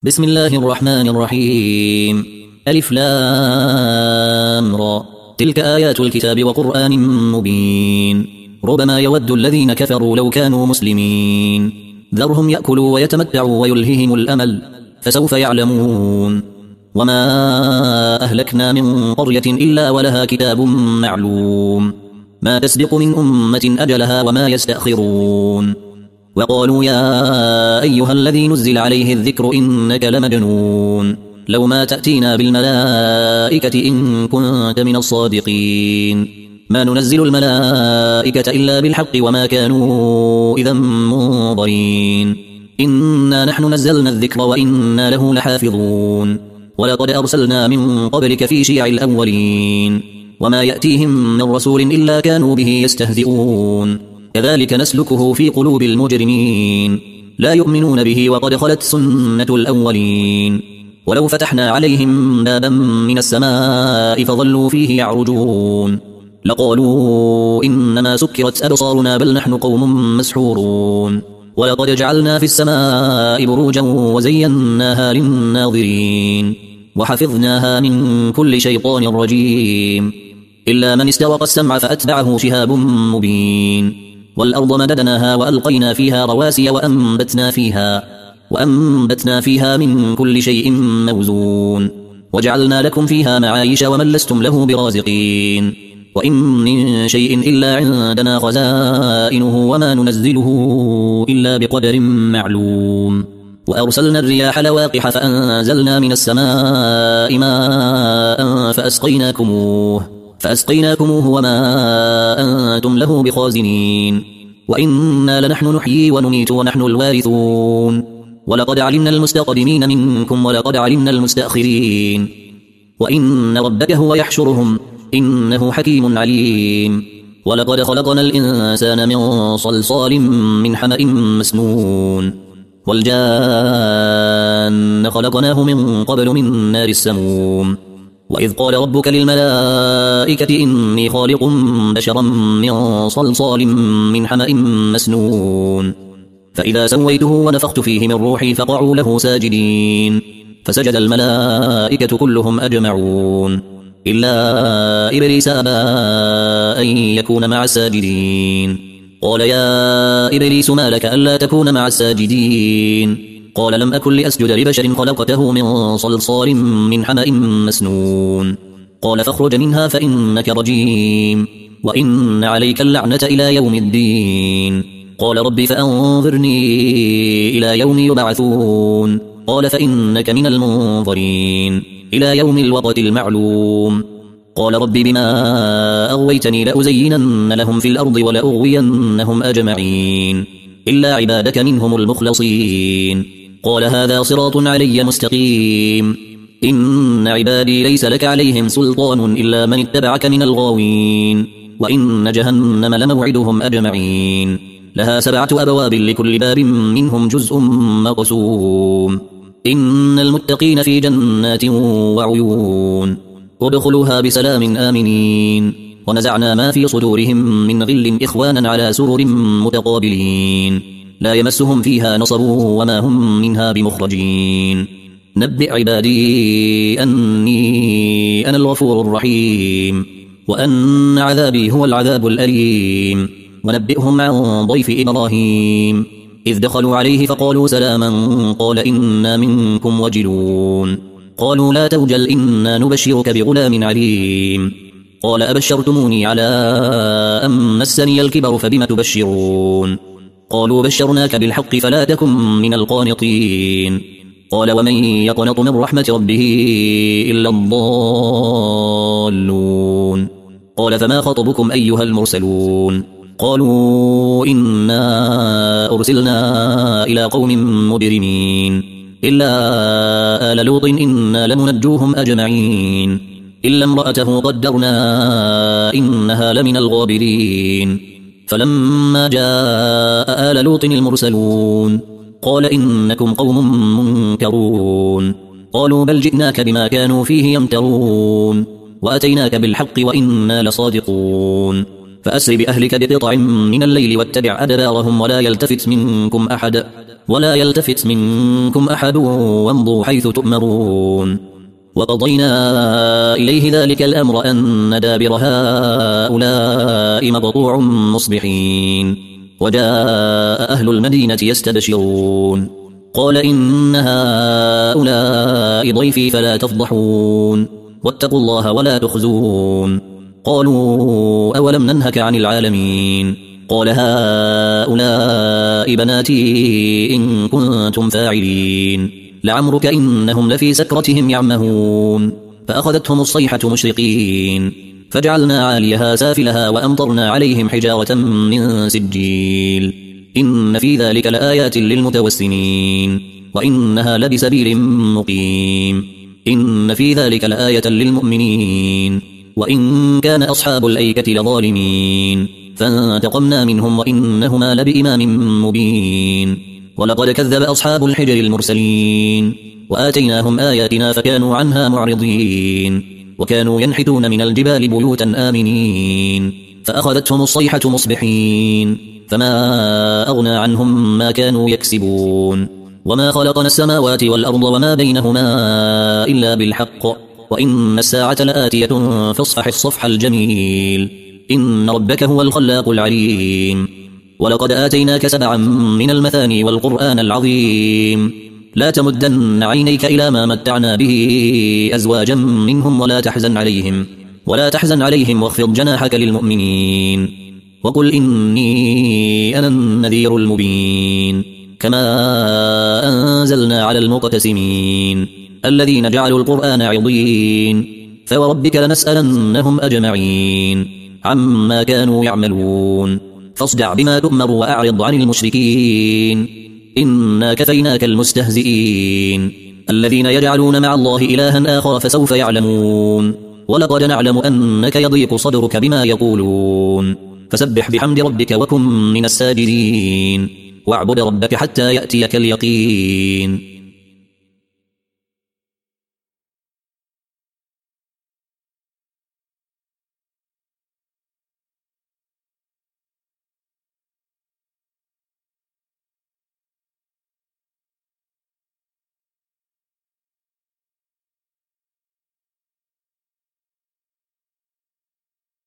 بسم الله الرحمن الرحيم. ألف لام را. تلك آيات الكتاب وقرآن مبين. ربما يود الذين كفروا لو كانوا مسلمين. ذرهم يأكلوا ويتمتعوا ويلههم الأمل فسوف يعلمون. وما أهلكنا من قرية إلا ولها كتاب معلوم ما تسبق من أمة أجلها وما يستأخرون. وقالوا يا أيها الذي نزل عليه الذكر إنك لمجنون لو ما تأتينا بالملائكة إن كنت من الصادقين ما ننزل الملائكة إلا بالحق وما كانوا إذا منظرين. إنا نحن نزلنا الذكر وإنا له لحافظون. ولقد أرسلنا من قبلك في شيع الأولين وما يأتيهم من رسول إلا كانوا به يستهزئون. كذلك نسلكه في قلوب المجرمين لا يؤمنون به وقد خلت سنة الأولين. ولو فتحنا عليهم بابا من السماء فظلوا فيه يعرجون لقالوا إنما سكرت أبصارنا بل نحن قوم مسحورون. ولقد جعلنا في السماء بروجا وزيناها للناظرين وحفظناها من كل شيطان رجيم إلا من استرق السمع فأتبعه شهاب مبين. والأرض مددناها وألقينا فيها رواسي وأنبتنا فيها من كل شيء موزون وجعلنا لكم فيها معايش ومن لستم له برازقين. وإن من شيء إلا عندنا خزائنه وما ننزله إلا بقدر معلوم. وأرسلنا الرياح لواقح فأنزلنا من السماء ماء فأسقيناكموه وما أنتم له بخازنين. وإنا لنحن نحيي ونميت ونحن الوارثون. ولقد علمنا المستقدمين منكم ولقد علمنا المستأخرين. وإن ربك هو يحشرهم إنه حكيم عليم. ولقد خلقنا الإنسان من صلصال من حمأ مسنون والجان خلقناه من قبل من نار السموم. وإذ قال ربك للملائكة إني خالق بشرا من صلصال من حمأ مسنون فإذا سويته ونفخت فيه من روحي فقعوا له ساجدين فسجد الملائكة كلهم أجمعون إلا إبليس أبى أن يكون مع الساجدين. قال يا إبليس ما لك ألا تكون مع الساجدين؟ قال لم أكن لأسجد لبشر خلقته من صلصال من حمأ مسنون. قال فاخرج منها فإنك رجيم وإن عليك اللعنة إلى يوم الدين. قال رب فأنظرني إلى يوم يبعثون. قال فإنك من المنظرين إلى يوم الوقت المعلوم. قال رب بما أغويتني لأزينن لهم في الأرض ولأغوينهم أجمعين إلا عبادك منهم المخلصين. قال هذا صراط علي مستقيم. إن عبادي ليس لك عليهم سلطان إلا من اتبعك من الغاوين. وإن جهنم لموعدهم أجمعين لها 7 أبواب لكل باب منهم جزء مقسوم. إن المتقين في جنات وعيون ادخلوها بسلام آمنين. ونزعنا ما في صدورهم من غل إخوانا على سرر متقابلين لا يمسهم فيها نصب وما هم منها بمخرجين. نبئ عبادي أني أنا الغفور الرحيم وأن عذابي هو العذاب الأليم. ونبئهم عن ضيف إبراهيم إذ دخلوا عليه فقالوا سلاما قال إنا منكم وجلون. قالوا لا توجل إنا نبشرك بغلام عليم. قال أبشرتموني على أن مسني الكبر فبم تبشرون؟ قالوا بشرناك بالحق فلا تكن من القانطين. قال ومن يقنط من رحمة ربه إلا الضالون. قال فما خطبكم أيها المرسلون؟ قالوا إنا أرسلنا إلى قوم مجرمين إلا آل لوط إنا لمنجوهم أجمعين إلا امرأته قدرنا إنها لمن الغابرين. فلما جاء آل لوط المرسلون قال إنكم قوم منكرون. قالوا بل جئناك بما كانوا فيه يمترون وأتيناك بالحق وإنا لصادقون. فأسر بأهلك بقطع من الليل واتبع أدبارهم ولا يلتفت منكم أحد ولا يلتفت منكم أحد وامضوا حيث تؤمرون وقضينا إليه ذلك الأمر أن دابر هؤلاء مقطوع مصبحين وجاء أهل المدينة يستبشرون قال إن هؤلاء ضيفي فلا تفضحون واتقوا الله ولا تخزون قالوا أولم ننهك عن العالمين قال هؤلاء بناتي إن كنتم فاعلين لعمرك إنهم لفي سكرتهم يعمهون فأخذتهم الصيحة مشرقين فجعلنا عاليها سافلها وأمطرنا عليهم حجارة من سجيل إن في ذلك لآيات للمتوسمين وإنها لبسبيل مقيم إن في ذلك لآية للمؤمنين وإن كان أصحاب الأيكة لظالمين فانتقمنا منهم وإنهما لبإمام مبين ولقد كذب أصحاب الحجر المرسلين وآتيناهم آياتنا فكانوا عنها معرضين وكانوا ينحتون من الجبال بيوتا آمنين فأخذتهم الصيحة مصبحين فما أغنى عنهم ما كانوا يكسبون وما خلقنا السماوات والأرض وما بينهما إلا بالحق وإن الساعة لآتية فاصفح الصفح الجميل إن ربك هو الخلاق العليم ولقد آتيناك 7 من المثاني والقرآن العظيم لا تمدن عينيك إلى ما متعنا به أزواجا منهم ولا تحزن عليهم واخفض جناحك للمؤمنين وقل إني أنا النذير المبين كما أنزلنا على المقتسمين الذين جعلوا القرآن عضين فوربك لنسألنهم أجمعين عما كانوا يعملون فاصدع بما تؤمر وأعرض عن المشركين إنا كفيناك المستهزئين الذين يجعلون مع الله إلها آخر فسوف يعلمون ولقد نعلم أنك يضيق صدرك بما يقولون فسبح بحمد ربك وكن من الساجدين واعبد ربك حتى يأتيك اليقين